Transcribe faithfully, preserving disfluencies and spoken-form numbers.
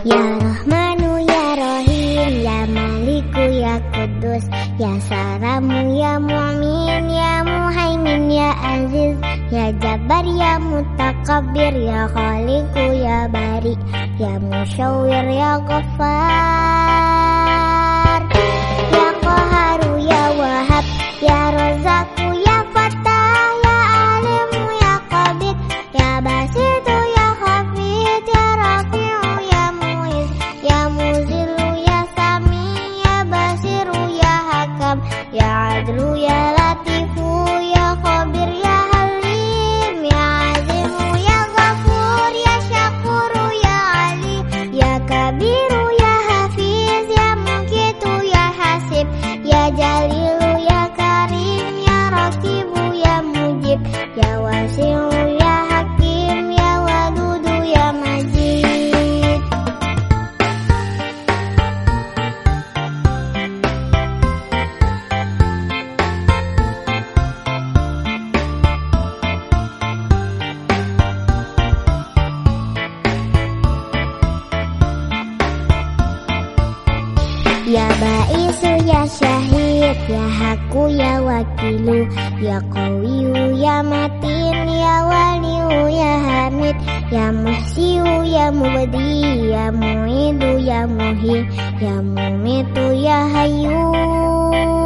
Ya Rahmanu ya Rahim, ya Maliku ya Kudus, ya Salamu ya Mu'min, ya Muhaimin ya Aziz, ya Jabbar ya Mutakabbir, ya Khaliqu ya Bari, ya Musyawwir ya Ghaffar, ya Qaharu ya Wahab, ya Razzaqu ya Fattah, ya Alimu ya Qabid, ya Basitu ya Hafid, ya Rafi'u ya Mu'iz, ya Muzilu ya Sami, ya Basiru ya Hakam, ya Adlu ya Latifu, ya Khabir ya Halim, ya Azimu ya Ghafur, ya Syakuru ya Ali, ya Kabiru ya Hafiz, ya Muqitu ya Hasib, ya Jalilu ya Karim, ya Raqibu ya Mujib, ya Wasi'u ya Hakim, ya Wadudu ya Majid. Ya Ba'isu ya Syahid, ya Haku ya Wakilu, ya Qawiyu ya Matin, ya Waliyu ya Hamid, ya Muhsiyu ya Mubdi, ya Mu'idu ya Muhi, ya Mumitu ya Hayyu.